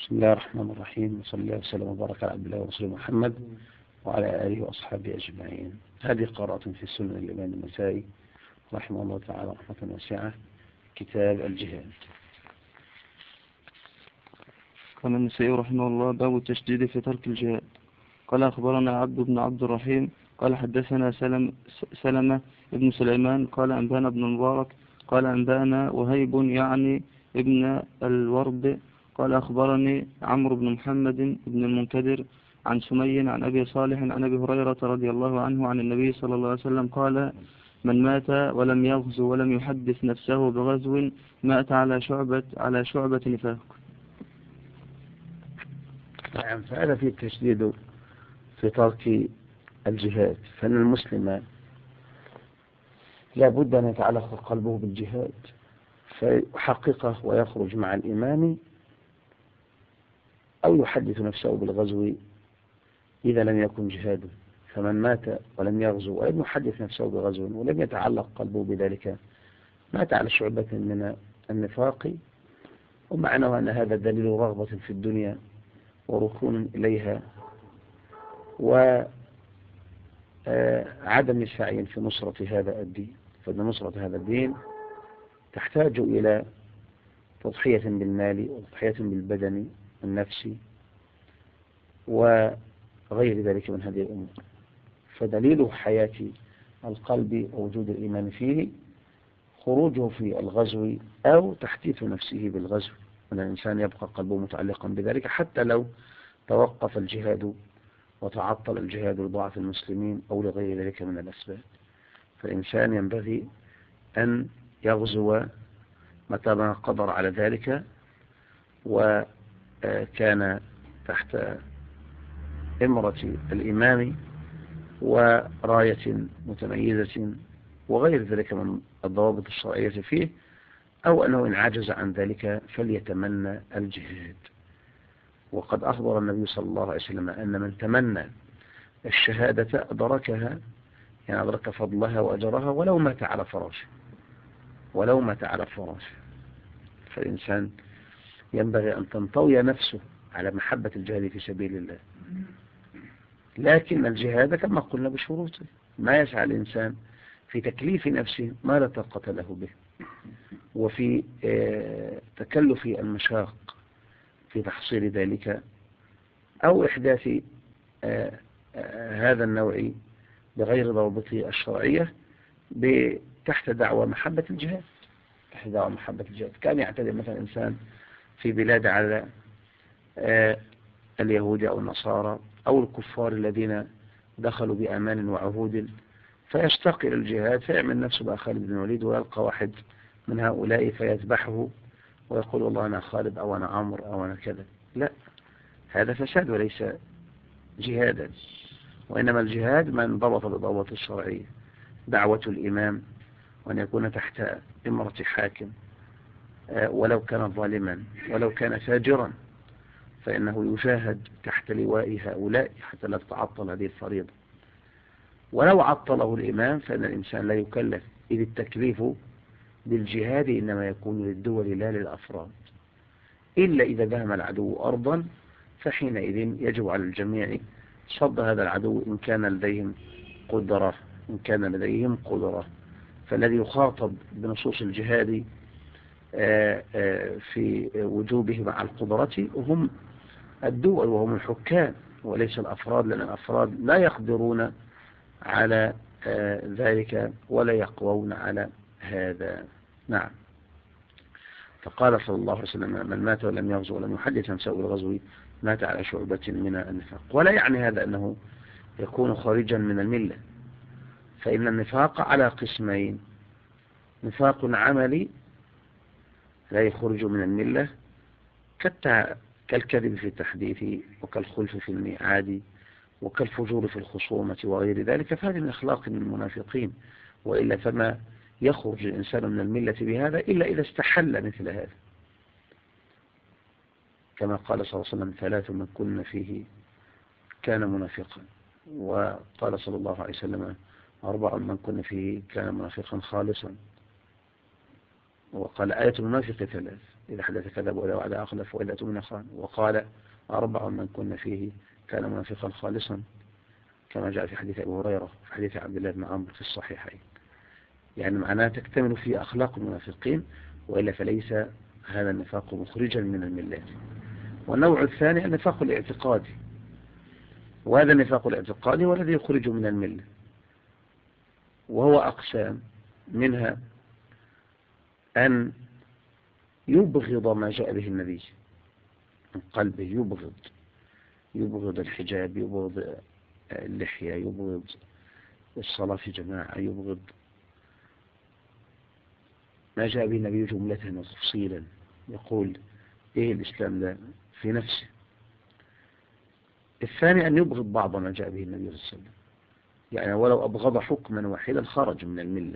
بسم الله الرحمن الرحيم، وصلى الله وسلم وبارك على عبد الله ورسوله محمد وعلى آله وأصحابه أجمعين. هذه قراءة في سنن الإمام النسائي رحمه الله تعالى رحمة واسعة، كتاب الجهاد. قال النسائي رحمه الله: باب التشديد في ترك الجهاد. قال أخبرنا عبد بن عبد الرحيم قال حدثنا سلمة ابن سليمان قال أنبانا ابن المبارك قال أنبانا وهيب يعني ابن الورد قال أخبرني عمرو بن محمد بن المنكدر عن سمي عن أبي صالح عن أبي هريرة رضي الله عنه عن النبي صلى الله عليه وسلم قال: من مات ولم يغزو ولم يحدث نفسه بغزو مات على شعبة نفاق. نعم، فهذا فيه التشديد في ترك الجهاد، فإن المسلم لا بد أن يتعلق قلبه بالجهاد فيحققه ويخرج مع الإمام، أو يحدث نفسه بالغزو إذا لم يكن جهاده. فمن مات ولم يغزو ولم يحدث نفسه بغزو ولم يتعلق قلبه بذلك مات على شعبة من النفاق، ومعنى أن هذا دليل رغبة في الدنيا وركون إليها وعدم السعي في نصرة هذا الدين. فإن نصرة هذا الدين تحتاج إلى تضحية بالمال وتضحية بالبدن النفسي وغير ذلك من هذه الأمور. فدليل حياة القلب ووجود الإيمان فيه خروجه في الغزو أو تحديث نفسه بالغزو، أن الإنسان يبقى قلبه متعلقا بذلك حتى لو توقف الجهاد وتعطل الجهاد لضعف المسلمين أو لغير ذلك من الأسباب. فالإنسان ينبغي أن يغزو متى ما قدر على ذلك وكان تحت إمرة الإمام وراية متميزة وغير ذلك من الضوابط الشرعية فيه، أو أنه إن عجز عن ذلك فليتمنى الجهاد. وقد أخبر النبي صلى الله عليه وسلم أن من تمنى الشهادة أدركها، يعني أدرك فضلها وأجرها ولو مات على فراشه. فالإنسان ينبغي أن تنطوي نفسه على محبة الجهاد في سبيل الله، لكن الجهاد كما قلنا بشروطه. ما يسعى الإنسان في تكليف نفسه ما لا طاقة له به، وفي تكلف المشاق في تحصيل ذلك، أو إحداث هذا النوع بغير ضوابطه الشرعية تحت دعوى محبة الجهاد. كان يعتدي مثلا إنسان في بلاد على اليهود أو النصارى أو الكفار الذين دخلوا بأمان وعهود، فيشتاق إلى الجهاد فيعمل نفسه بقى خالد بن الوليد، ويلقى واحد من هؤلاء فيذبحه ويقول والله أنا خالد أو أنا عمرو أو أنا كذا. لا، هذا فساد وليس جهادا. وإنما الجهاد من ضبط بضوابط الشرعية، دعوة الإمام، وأن يكون تحت إمرة حاكم ولو كان ظالما ولو كان فاجرا، فإنه يشاهد تحت لواء هؤلاء حتى لا تتعطل هذه الفريضة. ولو عطله الإمام فإن الإنسان لا يكلف، إذ التكليف بالجهاد إنما يكون للدول لا للأفراد، إلا إذا دهم العدو أرضا، فحينئذ يجب على الجميع صد هذا العدو إن كان لديهم قدرة. فالذي يخاطب بنصوص الجهاد في وجوبه مع القدرة هم الدول وهم الحكام وليس الأفراد، لأن الأفراد لا يقدرون على ذلك ولا يقوون على هذا. نعم. فقال صلى الله عليه وسلم: من مات ولم يغزو ولم يحدث نفسه بالغزو مات على شعبة من النفاق. ولا يعني هذا أنه يكون خارجا من الملة، فإن النفاق على قسمين: نفاق عملي لا يخرج من الملة كالكذب في التحديث وكالخلف في الميعاد وكالفجور في الخصومة وغير ذلك، فهذه من أخلاق المنافقين. وإلا فما يخرج الإنسان من الملة بهذا إلا إذا استحل مثل هذا، كما قال صلى الله عليه وسلم: ثلاث من كن فيه كان منافقا. وقال صلى الله عليه وسلم: 4 من كن فيه كان منافقا خالصا. وقال آية المنافق 3: إذا حدث كذب وإذا وعد أخلف وإذا أؤتمن خان. وقال 4 من كن فيه كان منافقا خالصا، كما جاء في حديث أبي هريرة وفي حديث عبد الله بن عمرو في الصحيحين. يعني معناها تكتمل في أخلاق المنافقين، وإلا فليس هذا النفاق مخرجا من الملة. والنوع الثاني النفاق الاعتقادي، وهذا النفاق الاعتقادي هو الذي يخرج من الملة، وهو أقسام، منها أن يبغض ما جاء به النبي من قلبه، يبغض الحجاب، يبغض اللحية، يبغض الصلاة في جماعة، يبغض ما جاء به النبي جملة وتفصيلا، يقول إيه الإسلام ده في نفسه. الثاني أن يبغض بعض ما جاء به النبي صلى الله عليه وسلم، يعني ولو أبغض حكما واحدا خرج من الملة.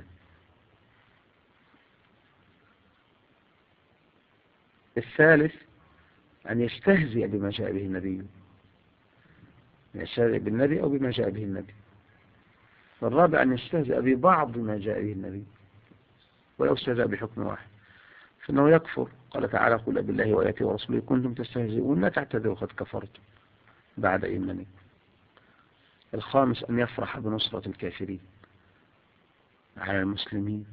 الثالث أن يستهزئ بما جاء به النبي، يستهزئ بالنبي أو بما جاء به النبي. والرابع أن يستهزئ ببعض ما جاء به النبي ولو استهزأ بحكم واحد، فإنه يكفر. قال تعالى: قل بالله وآياته ورسوله كنتم تستهزئون لا تعتذروا قد كفرتم بعد إيمانكم. الخامس أن يفرح بنصرة الكافرين على المسلمين،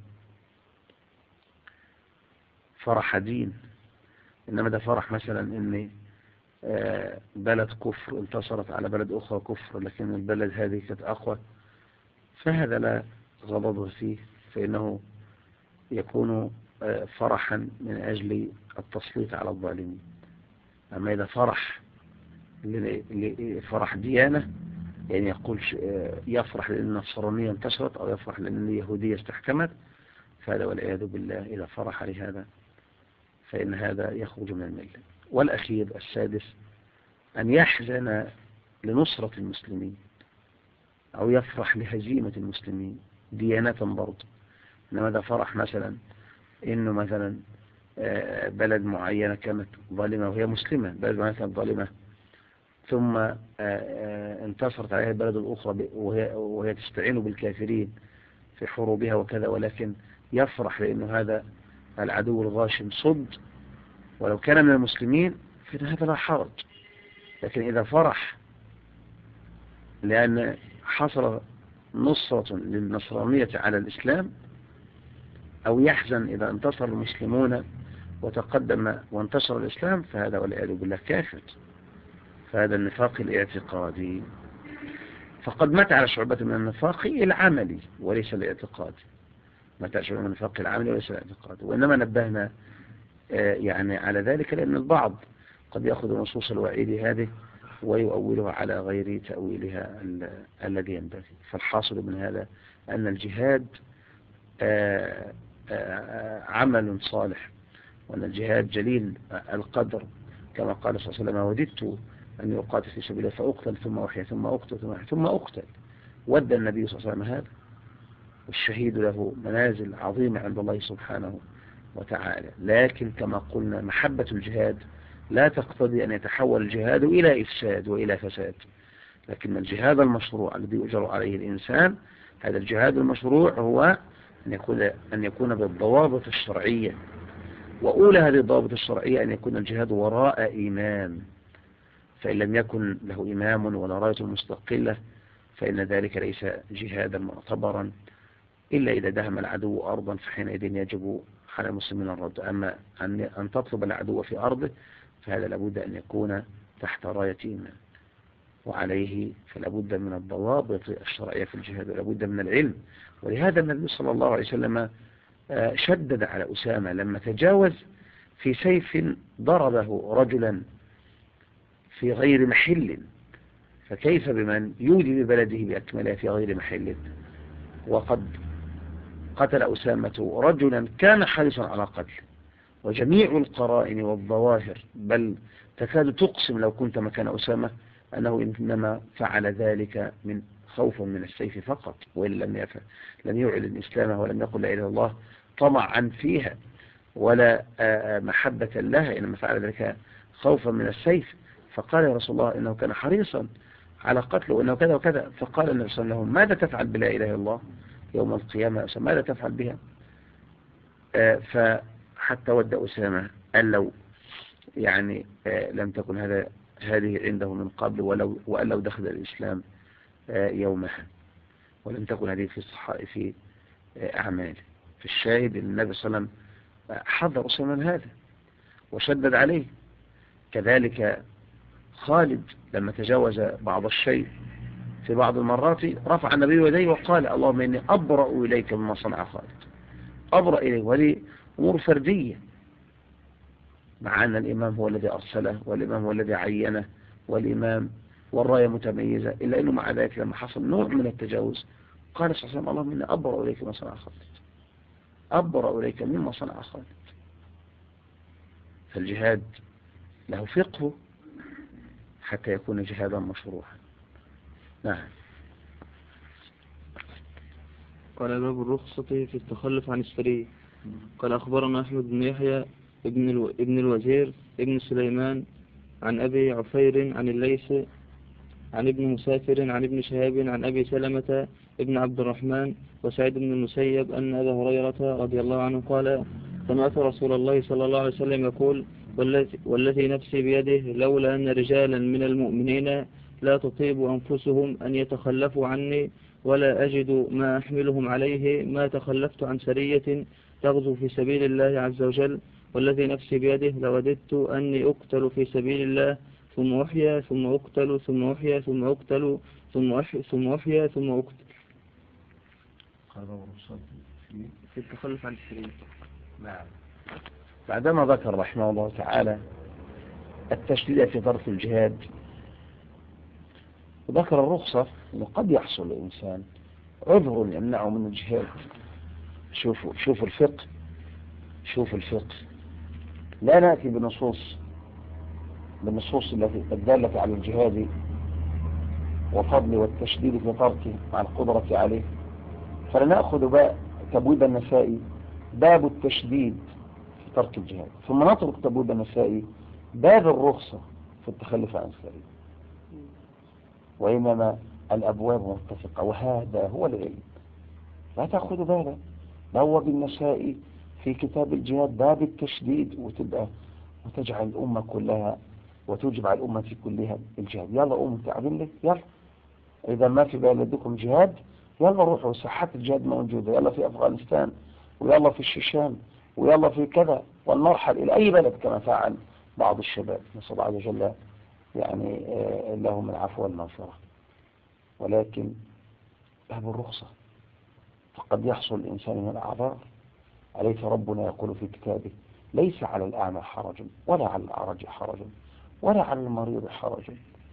فرح دين. إنما ده فرح مثلا إن بلد كفر انتصرت على بلد أخرى كفر، لكن البلد هذه كانت أقوى، فهذا لا غضب فيه، فإنه يكون فرحا من أجل التسليط على الظالمين. أما إذا فرح فرح ديانة، يعني يقول يفرح لأن النصرانية انتشرت أو يفرح لأن اليهودية استحكمت، فهذا والعياذ بالله إذا فرح لهذا فإن هذا يخرج من الملة. والأخير السادس أن يحزن لنصرة المسلمين أو يفرح لهزيمة المسلمين ديانة برضه. إنما إذا فرح مثلا إنه مثلا بلد معينة كانت ظالمة وهي مسلمة، بلد معينة كانت ظالمة ثم انتصرت عليها البلد الأخرى وهي تستعين بالكافرين في حروبها وكذا، ولكن يفرح لأنه هذا العدو الغاشم صد ولو كان من المسلمين فإن هذا لا حرج. لكن إذا فرح لأن حصل نصرة للنصرانية على الإسلام، أو يحزن إذا انتصر المسلمون وتقدم وانتصر الإسلام، فهذا والعياذ بالله كافر. فهذا النفاق الاعتقادي. فقد مات على شعبة من النفاق العملي وليس الاعتقادي، مات على شعبة من النفاق العملي وليس الاعتقادي. وإنما نبهنا يعني على ذلك لأن البعض قد يأخذ نصوص الوعيد هذه ويؤولها على غير تأويلها الذي ينبغي. فالحاصل من هذا أن الجهاد عمل صالح، وأن الجهاد جليل القدر، كما قال صلى الله عليه وسلم: وددت أن يقاتل في سبيل الله فأقتل ثم أحيا ثم أقتل ثم أحيا ثم أقتل. ود النبي صلى الله عليه وسلم هذا. والشهيد له منازل عظيمة عند الله سبحانه وتعالى. لكن كما قلنا محبة الجهاد لا تقتضي أن يتحول الجهاد إلى إفساد وإلى فساد، لكن الجهاد المشروع الذي يؤجر عليه الإنسان، هذا الجهاد المشروع هو أن يكون بالضوابط الشرعية. وأولى هذه الضوابط الشرعية أن يكون الجهاد وراء إمام، فإن لم يكن له إمام ولا راية مستقلة فإن ذلك ليس جهادا معتبرا، إلا إذا دهم العدو أرضا فحينئذ يجب على المسلمين الرد. أما أن تطلب العدو في أرضه فهذا لابد أن يكون تحت راية إمام، وعليه فلابد من الضوابط الشرعية في الجهاد ولابد من العلم. ولهذا النبي صلى الله عليه وسلم شدد على أسامة لما تجاوز في سيف ضربه رجلا في غير محل، فكيف بمن يودي ببلده بأكملها في غير محل؟ وقد قتل أسامة رجلا كان حريصا على قتله، وجميع القرائن والظواهر بل تكاد تقسم لو كنت مكان أسامة أنه إنما فعل ذلك من خوفا من السيف فقط، وإن لم يعلن إسلامه ولم يقل لا إله إلا الله طمعا فيها ولا محبة لها، إنما فعل ذلك خوفا من السيف. فقال: يا رسول الله إنه كان حريصا على قتله وإنه كذا وكذا. فقال النبي صلى الله عليه وسلم: ماذا تفعل بلا إله إلا الله يوم القيامة؟ ماذا تفعل بها؟ حتى ود أسامة قال لو يعني لم تكن هذه عنده من قبل وأن لو دخل الإسلام يومها، ولم تكن هذه في أعماله. في الشاهد أن النبي صلى الله عليه وسلم حذر أسامة من هذا وشدد عليه. كذلك خالد لما تجاوز بعض الشيء في بعض المرات رفع النبي يديه وقال اللهم إني أبرأ إليك مما صنع خالد، أبرأ إليه. وهذه أمور فردية، مع أن الإمام هو الذي أرسله والإمام هو الذي عينه والإمام والراية متميزة، إلا أنه مع ذلك لما حصل نوع من التجاوز قال صلى الله عليه وسلم اللهم إني أبرأ إليك مما صنع خالد، أبرأ إليك مما صنع خالد. فالجهاد له فقه حتى يكون جهادا مشروعا. نعم. قال باب الرخصة في التخلف عن السرية. قال أخبرنا أحمد بن يحيى ابن الوزير ابن سليمان عن أبي عفير عن الليث عن ابن مسافر عن ابن شهاب عن أبي سلمة ابن عبد الرحمن وسعيد بن المسيب أن أبا هريرة رضي الله عنه قال سمعت رسول الله صلى الله عليه وسلم يقول والذي نفسي بيده لولا أن رجالا من المؤمنين لا تطيب أنفسهم أن يتخلفوا عني ولا أجد ما أحملهم عليه ما تخلفت عن سرية تغزو في سبيل الله عز وجل، والذي نفسي بيده لوددت أني أقتل في سبيل الله ثم أحيا ثم أقتل ثم أحيا ثم أقتل ثم أحيا ثم أقتل. في التخلف عن السرية. نعم. بعدما ذكر رحمه الله تعالى التشديد في ترك الجهاد وذكر الرخصة أنه قد يحصل للإنسان عذر يمنعه من الجهاد. شوفوا الفقه لا نأتي بالنصوص التي الدالة على الجهاد وفضل والتشديد في تركه مع القدرة عليه، فلنأخذ تبويب النسائي باب التشديد في ترك الجهاد، ثم نترك تبويب النسائي باب الرخصة في التخلف عن السرية، وإنما الأبواب متفقة، وهذا هو العلم. لا تأخذ بابا بواب النسائي في كتاب الجهاد باب التشديد وتجعل الأمة كلها وتوجب على الأمة كلها الجهاد. يلا تعبين لك، يلا إذا ما في بلدكم جهاد يلا روحوا، ساحات الجهاد موجودة، يلا في أفغانستان ويلا في الشيشان ويلا في كذا، والمرحل إلى أي بلد كما فعل بعض الشباب، نسأل الله عز وجل يعني لهم العفو والمغفرة. ولكن باب الرخصة، فقد يحصل الإنسان من الأعذار. أليس ربنا يقول في كتابه ليس على الأعمى حرج ولا على الأعرج حرج ولا على المريض حرج؟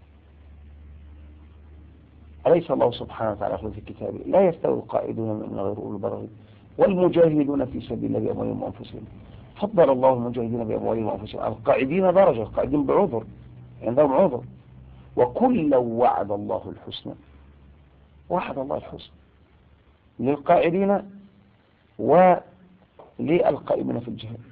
أليس الله سبحانه وتعالى يقول في كتابه لا يستوي القائدون من غير أولي الضرر والمجاهدون في سبيل الله بأموالهم وأنفسهم؟ فضل الله المجاهدين بأموالهم وأنفسهم، القائدين درجة، القائدين بعذر، عندهم عذر. وكلا وعد الله الحسنى، وعد الله الحسنى للقائدين وللقائمين في الجهاد،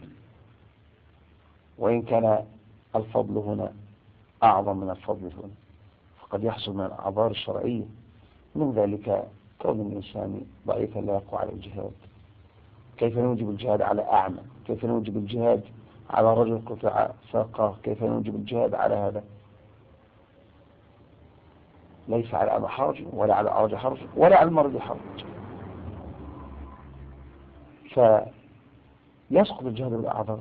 وإن كان الفضل هنا أعظم من الفضل هنا. فقد يحصل من الأعذار الشرعية، من ذلك كون الإنسان ضعيفا لا يقوى على الجهاد. كيف نوجب الجهاد على أعمى؟ كيف نوجب الجهاد على رجل قطع ساقه؟ كيف نوجب الجهاد على هذا؟ ليس على أعمى حرج ولا على أعرج حرج ولا على المرض حرج. فيسقط الجهاد بالأعذار.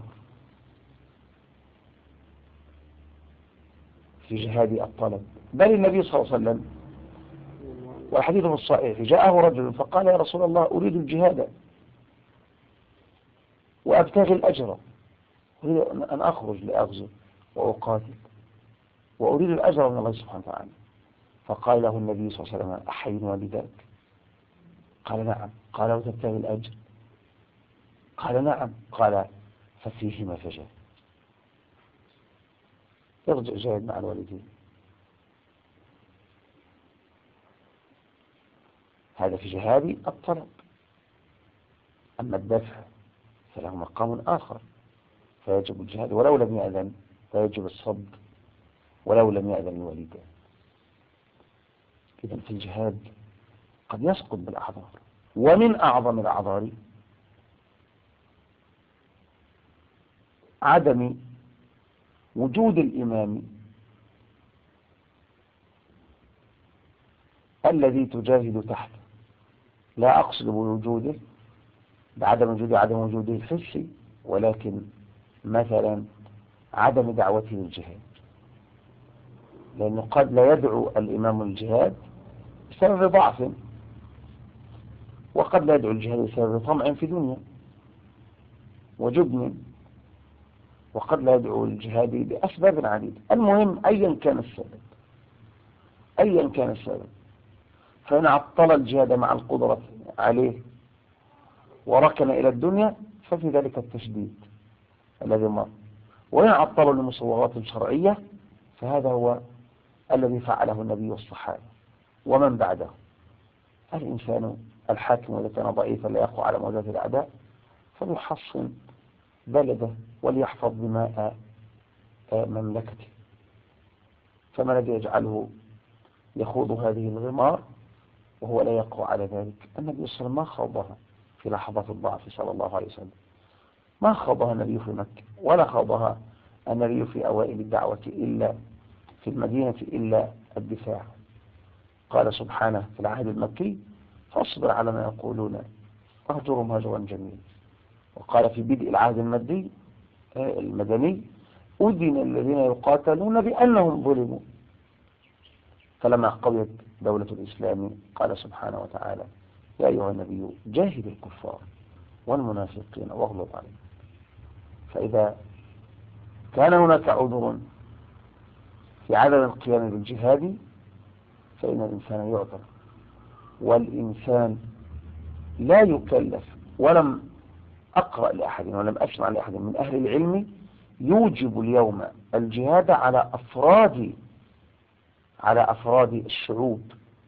في جهاد الطلب، بل النبي صلى الله عليه وسلم والحديث في الصحيح جاءه رجل فقال يا رسول الله أريد الجهاد وأبتغي الأجر، أريد أن أخرج لأغزو وأقاتل وأريد الأجر من الله سبحانه وتعالى. فقال له النبي صلى الله عليه وسلم أحي والداك؟ قال نعم. قال وتبتغي الأجر؟ قال نعم. قال ففيهما فجاهد، ارجع جاهد مع الوالدين. هذا في جهاد الطلب. أما الدفع فله مقام آخر، فيجب الجهاد ولو لم يأذن، فيجب الصبر ولو لم يأذن الوالدان. إذن في الجهاد قد يسقط بالأعذار، ومن أعظم الأعذار عدم وجود الإمام الذي تجاهد تحته. لا أقصد بوجوده بعدم وجوده الحسي، ولكن مثلا عدم دعوته للجهاد، لأنه قد لا يدعو الإمام الجهاد بسبب ضعف، وقد لا يدعو الجهاد بسبب طمع في دنيا وجبن، وقد لا يدعو الجهاد بأسباب عديدة. المهم أيا كان السبب، فإن عطل الجهاد مع القدرة عليه وركن إلى الدنيا ففي ذلك التشديد الذي مر. وإن عطل لمصورات شرعية فهذا هو الذي فعله النبي والصحابة ومن بعده. الإنسان الحاكم إذا كان ضعيفا لا يقوى على مواجهة الأعداء فليحصن بلده وليحفظ دماء مملكته. فما الذي يجعله يخوض هذه الغمار وهو لا يقوى على ذلك؟ النبي صلى الله عليه وسلم ما خاضها في لحظات الضعف صلى الله عليه وسلم، ما خاضها النبي في مكة، ولا خاضها النبي في أوائل الدعوة إلا في المدينة إلا الدفاع. قال سبحانه في العهد المكي: فاصبر على ما يقولون واهجرهم هجرا جميلا. وقال في بدء العهد المدني: أذن الذين يقاتلون بأنهم ظلموا. فلما قويت دولة الإسلام قال سبحانه وتعالى: يا أيها النبي جاهد الكفار والمنافقين واغلظ عليهم. فإذا كان هناك عذر في عدم القيام بالجهاد فإن الإنسان يعذر، والإنسان لا يكلف. ولم أقرأ لأحد ولم أسمع لأحد من أهل العلم يوجب اليوم الجهاد على أفراد الشعوب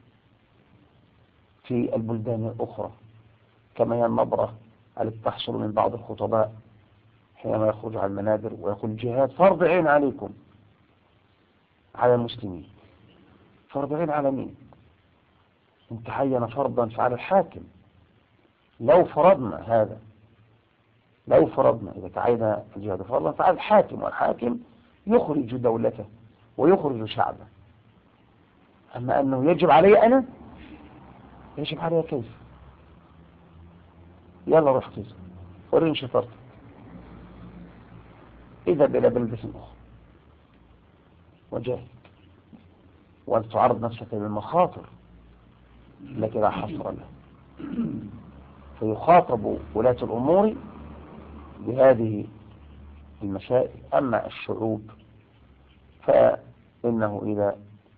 في البلدان الأخرى، كما هي النبرة التي تحصل من بعض الخطباء حينما يخرج على المنابر ويقول: الجهاد فرض عين عليكم، على المسلمين. فرض عين على مين؟ إن تعين فرضا فعلى الحاكم. لو فرضنا إذا تعين الجهاد فرضا فعلى الحاكم، والحاكم يخرج دولته ويخرج شعبه. أما أنه يجب علي أنا، يجب علي كيف؟ يلا روح كيف ورين شطرتك، اذهب إلى بلدة أخرى وجاهد، وأن تعرض نفسك للمخاطر التي لا حصر لها. فيخاطب ولاة الأمور بهذه المسائل. أما الشعوب فإنه إذا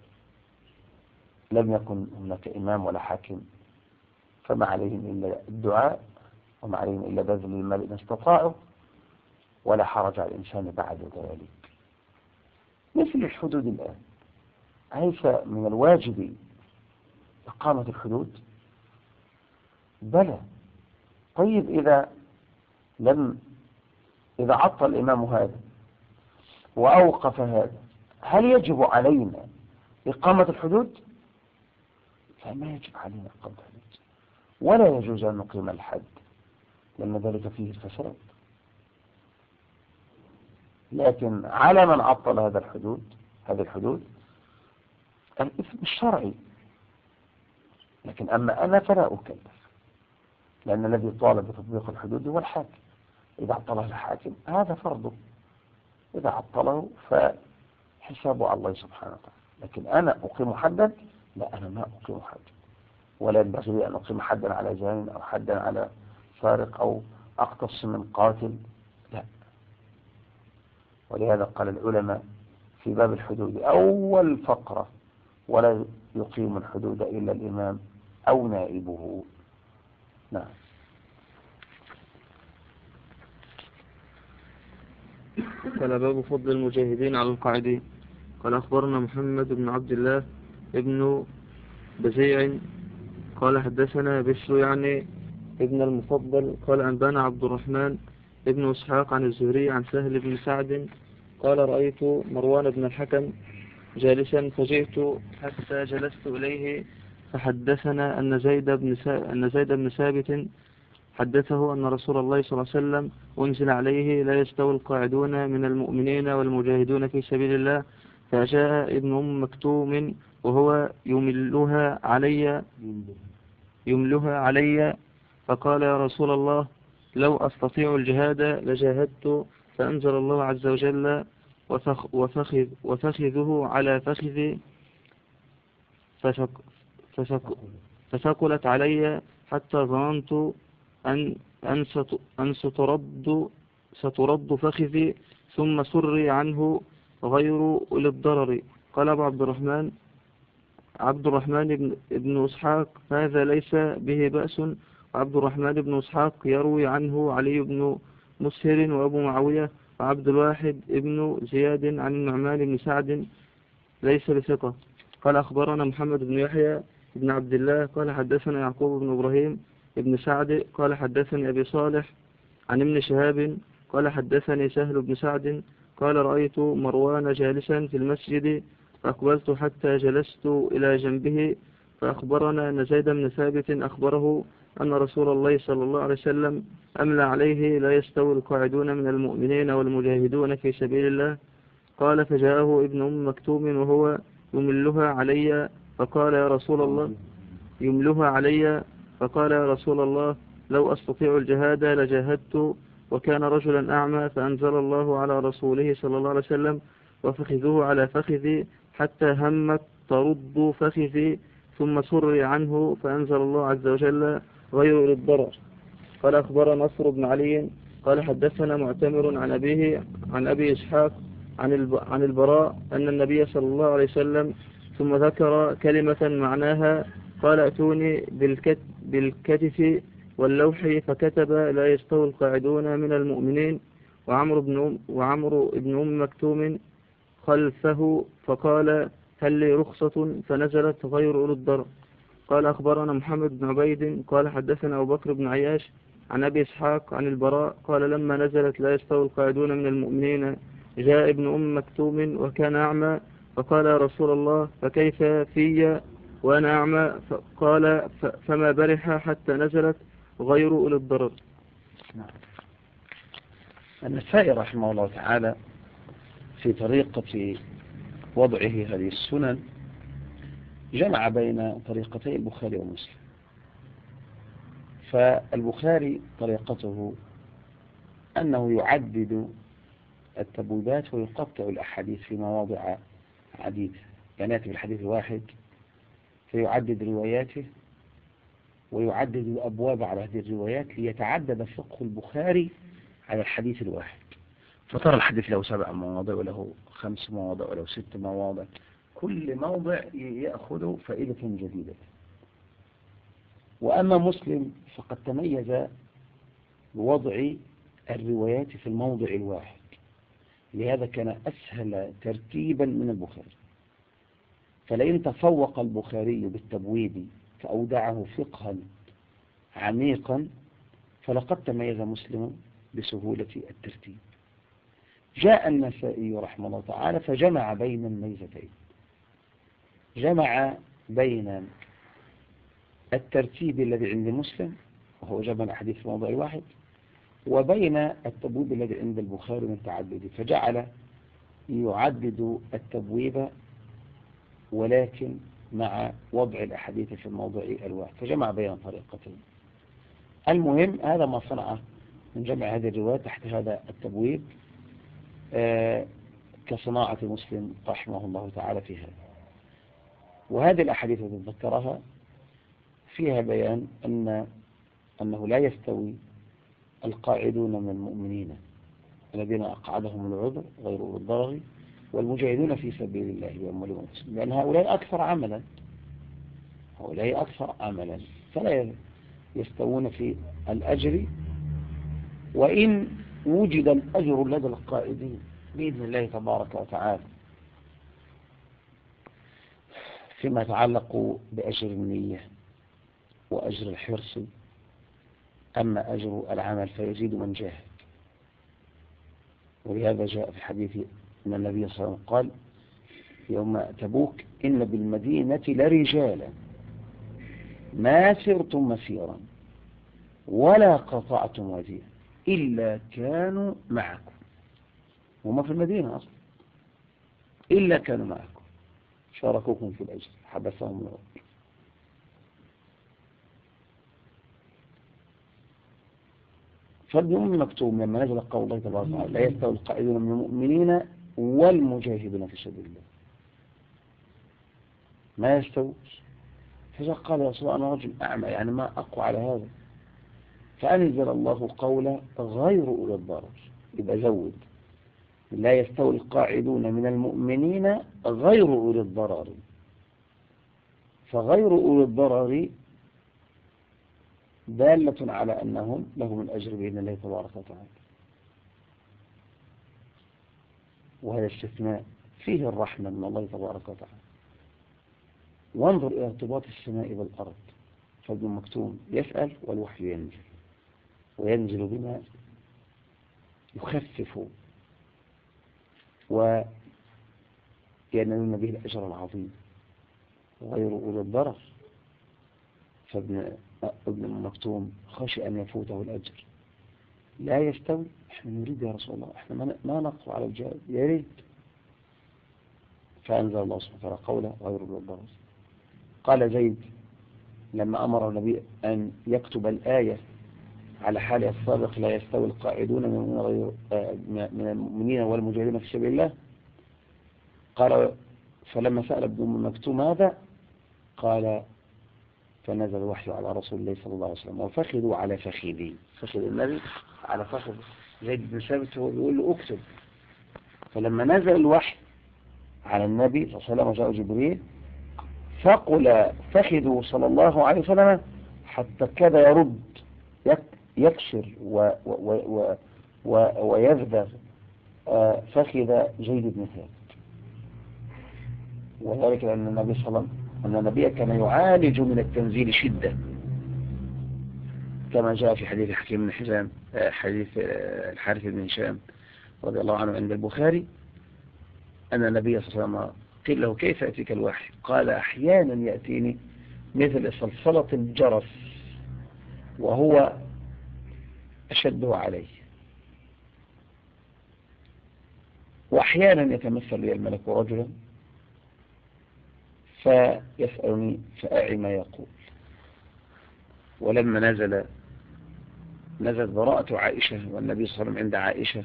لم يكن هناك إمام ولا حاكم فما عليهم إلا الدعاء، وما عليهم إلا بذل المال إن استطاعوا، ولا حرج على الإنسان بعد ذلك. مثل الحدود الآن، أليس من الواجب إقامة الحدود؟ بلى. طيب إذا عطل الإمام هذا وأوقف هذا، هل يجب علينا إقامة الحدود؟ فما يجب علينا إقامة الحدود، ولا يجوز أن نقيم الحد، لأن ذلك فيه الفساد. لكن على من عطل هذه الحدود الإثم الشرعي. لكن أما أنا فلا أكلف، لأن الذي طالب بتطبيق الحدود هو الحاكم. إذا عطله الحاكم هذا فرضه، إذا عطله فحسابه على الله سبحانه وتعالى. لكن أنا أقيم حدا؟ لا، أنا ما أقيم حدا، ولا ينبغي لي أن أقيم حدا على جانب أو حدا على سارق أو أقتص من قاتل، لا. ولهذا قال العلماء في باب الحدود أول فقرة: ولا يقيم الحدود إلا الإمام أو نائبه. نعم. قال: باب فضل المجاهدين على القاعدين. قال: أخبرنا محمد بن عبد الله ابن بزيع قال: حدثنا بشر يعني ابن المفضل قال: أنبانا عبد الرحمن ابن إسحاق عن الزهري عن سهل بن سعد قال: رأيت مروان بن الحكم جالسا فجئت حتى جلست إليه فحدثنا أن زيد بن ثابت حدثه أن رسول الله صلى الله عليه وسلم أنزل عليه لا يستوي القاعدون من المؤمنين والمجاهدون في سبيل الله. فجاء ابن أم مكتوم وهو يملها علي فقال يا رسول الله لو أستطيع الجهاد لجاهدت. فأنزل الله عز وجل وفخذه على فخذي فثقلت علي حتى ظننت أن سترد فخذي ثم سري عنه غير أولي الضرر. قال أبو عبد الرحمن بن إسحاق هذا ليس به بأس. وعبد الرحمن بن إسحاق يروي عنه علي بن مسهر وأبو معاوية وعبد الواحد بن زياد عن النعمان بن سعد ليس بثقة. قال أخبرنا محمد بن يحيى بن عبد الله قال حدثنا يعقوب بن إبراهيم بن سعد قال حدثني أبي صالح عن ابن شهاب قال حدثني سهل بن سعد قال رأيت مروان جالسا في المسجد فأقبلت حتى جلست إلى جنبه فأخبرنا أن زيد بن ثابت أخبره أن رسول الله صلى الله عليه وسلم أملى عليه لا يستوي القاعدون من المؤمنين والمجاهدون في سبيل الله. قال فجاءه ابن أم مكتوم وهو يملها علي فقال يا رسول الله لو أستطيع الجهاد لجاهدت. وكان رجلا أعمى فأنزل الله على رسوله صلى الله عليه وسلم وفخذه على فخذي حتى همت ترد فخذي ثم سري عنه فأنزل الله عز وجل غير للضرر. قال أخبر نصر بن علي قال حدثنا معتمر عن أبيه عن أبي إسحاق عن البراء أن النبي صلى الله عليه وسلم ثم ذكر كلمة معناها قال ائتوني بالكتف واللوح فكتب لا يستوي القاعدون من المؤمنين وعمر بن أم مكتوم خلفه فقال هل لي رخصة فنزلت غير أولي الضرر. قال أخبرنا محمد بن عبيد قال حدثنا أبو بكر بن عياش عن أبي إسحاق عن البراء قال لما نزلت لا يستوي القاعدون من المؤمنين جاء ابن أم مكتوم وكان أعمى فقال يا رسول الله فكيف في وأنا أعمى قال فما برح حتى نزلت غير أولي الضرر. النسائي رحمه الله تعالى في طريقة وضعه هذه السنن جمع بين طريقتي البخاري ومسلم. فالبخاري طريقته أنه يعدد التبويبات ويقطع الأحاديث في مواضع عديدة، يعني يأتي بالحديث الواحد فيعدد رواياته ويعدد الأبواب على هذه الروايات ليتعدد فقه البخاري على الحديث الواحد. فترى الحديث له 7 مواضع وله 5 مواضع وله 6 مواضع، كل موضع يأخذ فائدة جديدة. وأما مسلم فقد تميز بوضع الروايات في الموضع الواحد، لهذا كان أسهل ترتيبا من البخاري. فلئن تفوق البخاري بالتبويب فأودعه فقها عميقا فلقد تميز مسلم بسهولة الترتيب. جاء النسائي رحمه الله تعالى فجمع بين الميزتين، جمع بين الترتيب الذي عند مسلم وهو جمع الحديث في موضع واحد وبين التبويب الذي عند البخاري من تعدده، فجعل يعدد التبويب ولكن مع وضع الأحاديث في الموضع الواحد، فجمع بين طريقتين. المهم هذا ما صنعه من جمع هذه الروايات تحت هذا التبويب كصناعة مسلم رحمه الله تعالى في هذا. وهذه الأحاديث التي ذكرها فيها بيان أنه لا يستوي القاعدون من المؤمنين الذين أقعدهم العذر غير أولي الضرر والمجاهدون في سبيل الله بأموالهم وأنفسهم، لأن هؤلاء أكثر عملا فلا يستوون في الأجر، وإن وجد الأجر لدى القائدين بإذن الله تبارك وتعالى فيما يتعلق بأجر النية وأجر الحرص. أما أجر العمل فيزيد من جاهد، ولهذا جاء في الحديث أن النبي صلى الله عليه وسلم قال يوم تبوك إن بالمدينة لرجالا ما سرتم مسيرا ولا قطعتم واديا إلا كانوا معكم. وما في المدينة أصلا، إلا كانوا معكم شاركوكم في الأجر حبسهم العذر. فابن أم مكتوم لما نزل قول الله تبارك وتعالى لا يستوي القائدون من المؤمنين والمجاهدون في سبيل الله، ما يستويش. فقال يا رسول الله أنا رجل أعمى، يعني ما أقوى على هذا. فأنزل الله قوله غير أولي الضرر، يبقى زود لا يستوي القاعدون من المؤمنين غير أولي الضرر. فغير أولي الضرر دالة على أنهم لهم الأجر بإذن الله تبارك وتعالى، وهذا استثناء فيه الرحمة من الله تبارك وتعالى. وانظر إلى ارتباط السماء بالأرض. فابن مكتوم يسأل والوحي ينزل، وينزل بما يخفف وينالون به الأجر العظيم غير أولي الضرر. فابن مكتوم خشي أن يفوته الأجر. لا يستوي، احنا نريد يا رسول الله، احنا ما نقوى على الجهاد، يا ريت. فأنزل الله سبحانه وتعالى قوله غير أولي الضرر. قال زيد لما أمر النبي أن يكتب الآية على حال السابق لا يستوي القاعدون من المؤمنين والمجاهدين في سبيل الله، قال فلما سأل ابن أم مكتوم هذا قال فنزل الوحي على رسول الله صلى الله عليه وسلم وفخذوا على فخذي، فخذ النبي على فخذ زيد بن ثابت، هو بيقول له اكتب. فلما نزل الوحي على النبي صلى الله عليه وسلم وجاء جبريل ثقل فخذه صلى الله عليه وسلم حتى كاد يرد يكسر ويذبذ فخذ جيد بن ثابت. وذلك لأن النبي صلى الله عليه وسلم أن النبي كان يعالج من التنزيل شدة، كما جاء في حديث حكيم بن حزام، حديث الحارث بن هشام رضي الله عنه عند البخاري، أن النبي صلى الله عليه وسلم قيل له كيف يأتيك الوحي؟ قال أحيانا يأتيني مثل صلصلة الجرس وهو أشده عليه، وأحيانا يتمثل لي الملك رجلا فيسألني فأعي ما يقول. ولما نزلت براءة عائشة والنبي صلى الله عليه وسلم عند عائشة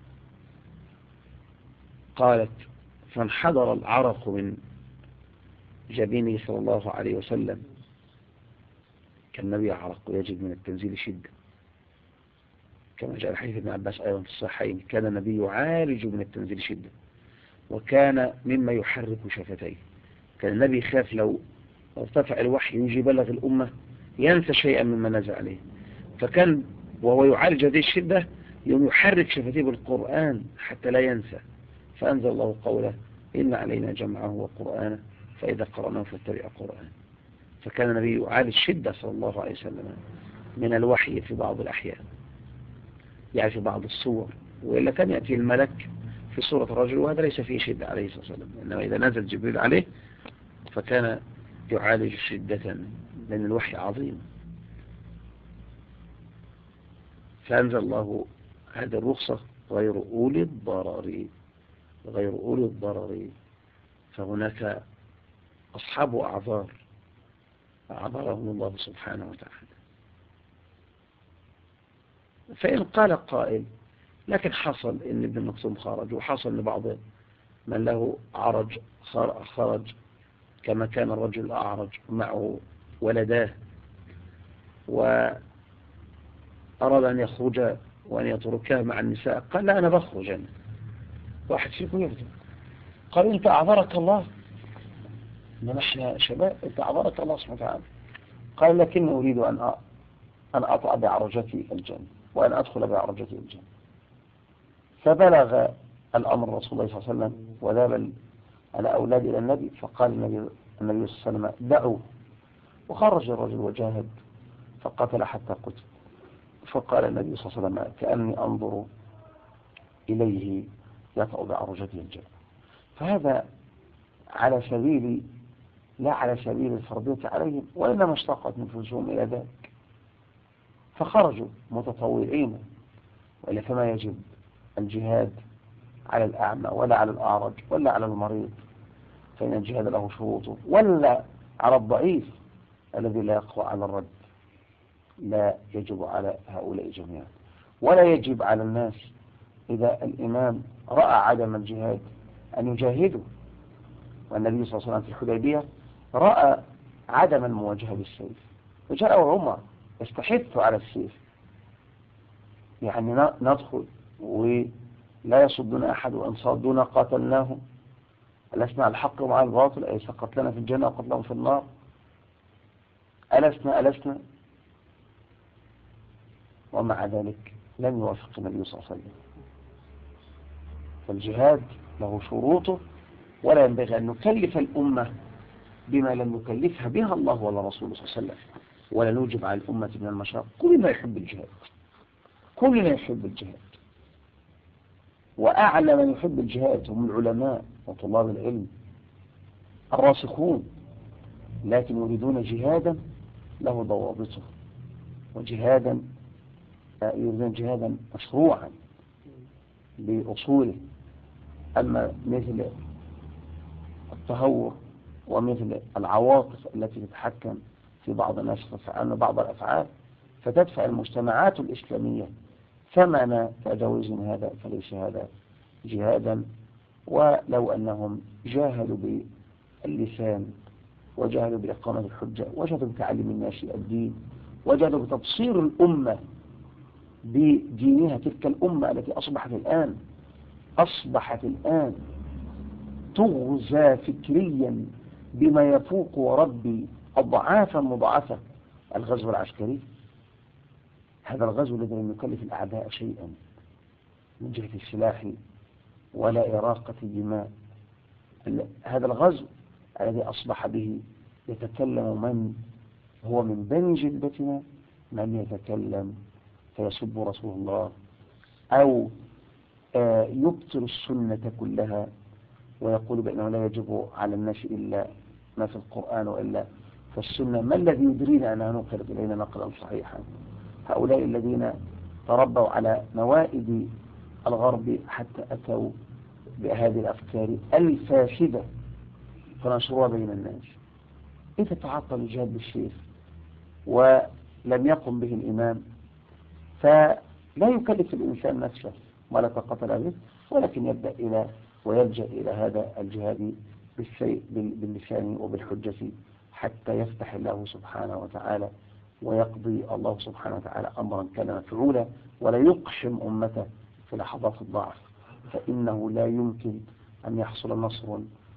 قالت فانحدر العرق من جبينه صلى الله عليه وسلم، كان النبي يعرق ويجد من التنزيل شدة، كما جاء الحديث ابن عباس أيضا في الصحيحين كان النبي يعالج من التنزيل شدة، وكان مما يحرك شفتيه. كان النبي يخاف لو ارتفع الوحي يجي بلغ الأمة ينسى شيئا مما نزل عليه، فكان وهو يعالج هذه الشدة يوم يحرك شفتيه بالقرآن حتى لا ينسى. فأنزل الله قوله إن علينا جمعه وقرآنه فإذا قرأناه فاتبع قرآنه. فكان النبي يعالج شدة صلى الله عليه وسلم من الوحي في بعض الأحيان، يعني في بعض الصور، وإلا كان يأتي الملك في صورة الرجل وهذا ليس فيه شدة عليه الصلاة والسلام، إنما إذا نزل جبريل عليه فكان يعالج شدة لأن الوحي عظيم. فأنزل الله هذه الرخصة غير أولي الضرر، غير أولي الضرر. فهناك أصحاب أعذار أعذرهم الله سبحانه وتعالى. فإن قال قائل لكن حصل إن ابن مكتوم خرج، وحصل لبعض من له عرج خرج، كما كان الرجل الأعرج معه ولداه وأراد أن يخرج وأن يتركه مع النساء، قال لا أنا بخرج أنا، واحد فيكم يخرج. قال أنت أعذرك الله، إنما إحنا شباب، أنت أعذرك الله سبحانه وتعالى. قال لكن أريد أن أطع بعرجتي الجنة وأن أدخل بعرجتي الجنة. فبلغ الأمر رسول الله صلى الله عليه وسلم وذهب الأولاد إلى النبي، فقال النبي صلى الله عليه وسلم دعوه. وخرج الرجل وجاهد فقتل حتى قتل. فقال النبي صلى الله عليه وسلم كأني أنظر إليه يطأ بعرجته الجنة. فهذا على سبيل لا على سبيل الفرضية عليهم، وإنما اشتاقت نفوسهم إلى ذلك. فخرجوا متطوعين، وإلا فما يجب الجهاد على الأعمى ولا على الأعرج ولا على المريض، فإن الجهاد له شروطه، ولا على الضعيف الذي لا يقوى على الرد. لا يجب على هؤلاء جميعا، ولا يجب على الناس إذا الإمام رأى عدم الجهاد أن يجاهدوا. والنبي صلى الله عليه وسلم في الحديبية رأى عدم المواجهة بالسيف، وجاء عمر يستحث على السيف، يعني ندخل ولا يصدنا أحد، وإن صدونا قاتلناهم، ألسنا على الحق ومع الباطل، أي قتلنا في الجنة وقتلهم في النار، ألسنا. ومع ذلك لم يوافق النبي صلى الله عليه وسلم. فالجهاد له شروطه، ولا ينبغي أن نكلف الأمة بما لم يكلفها بها الله ولا رسوله صلى الله عليه وسلم، ولا نوجب على الأمة من المشاق. كلنا يحب الجهاد، كلنا يحب الجهاد، وأعلى من يحب الجهاد هم العلماء وطلاب العلم الراسخون، لكن يريدون جهادا له ضوابطه، وجهادا يريدون جهادا مشروعا بأصوله. أما مثل التهور ومثل العواطف التي تتحكم في بعض الناس فعلنا بعض الأفعال فتدفع المجتمعات الإسلامية ثمن تجاوز هذا، فليس هذا جهادا. ولو أنهم جاهدوا باللسان، وجاهدوا بإقامة الحجة، وجاهدوا بتعليم الناس الدين، وجاهدوا بتبصير الأمة بدينها، تلك الأمة التي أصبحت الآن تغزى فكريا بما يفوق وربي أضعافا مضاعفة. الغزو العسكري، هذا الغزو الذي لم يكلف الأعداء شيئا من جهة السلاح ولا إراقة الدماء، هذا الغزو الذي أصبح به يتكلم من هو من بني جلدتنا، من يتكلم فيسب رسول الله أو يبطل السنة كلها ويقول بأنه لا يجب على الناس إلا ما في القرآن وإلا فالسنة. ما الذي يدرينا أنها نقلت إلينا نقلا صحيحا؟ هؤلاء الذين تربوا على موائد الغرب حتى أتوا بهذه الأفكار الفاسدة فنشروها بين الناس. إذا تعطل الجهاد بالسيف ولم يقم به الإمام فلا يكلف الإنسان نفسه ولا تقتل به، ولكن يبدأ ويلجأ إلى هذا الجهاد باللسان وبالحجة حتى يفتح الله سبحانه وتعالى ويقضي الله سبحانه وتعالى أمرا كان مفعولا، ولا يقحم أمته في لحظات الضعف، فإنه لا يمكن أن يحصل نصر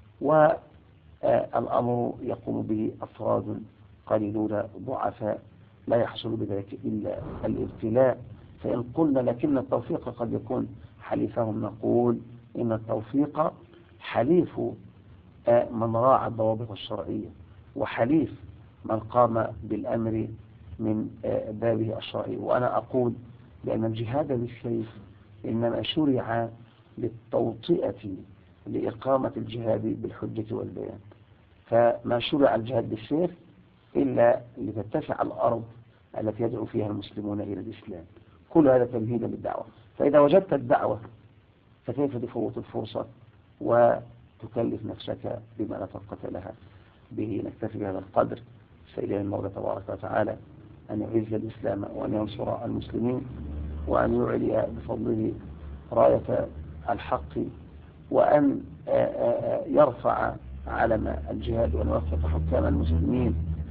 والأمر يقوم به أفراد قليلون ضعفاء لا يحصل بذلك إلا الابتلاء. فإن قلنا لكن التوفيق قد يكون حليفهم، نقول إن التوفيق حليف من راعى الضوابط الشرعية، وحليف من قام بالأمر من بابه الشرعي. وأنا أقول بأن الجهاد بالسيف إنما شرع للتوطئة لإقامة الجهاد بالحجة والبيان، فما شرع الجهاد بالسيف إلا لتتسع الأرض التي يدعو فيها المسلمون إلى الإسلام. كل هذا تمهيد للدعوة. فإذا وجدت الدعوة فكيف تفوت الفرصة وتكلف نفسك بما لا طاقة لها به؟ نكتفي بهذا القدر. سيدنا المولى تبارك وتعالى أن يعز الإسلام وأن ينصر المسلمين وأن يعلي بفضله راية الحق وأن يرفع علم الجهاد، وأن يوفق حكام المسلمين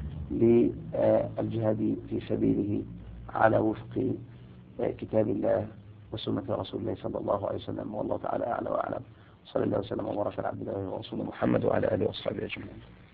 للجهاد في سبيله على وفق كتاب الله وسنة رسول الله صلى الله عليه وسلم. والله تعالى أعلى وأعلم. صلى الله وسلم وبارك على عبد الله ورسوله محمد وعلى آله وصحبه أجمعين.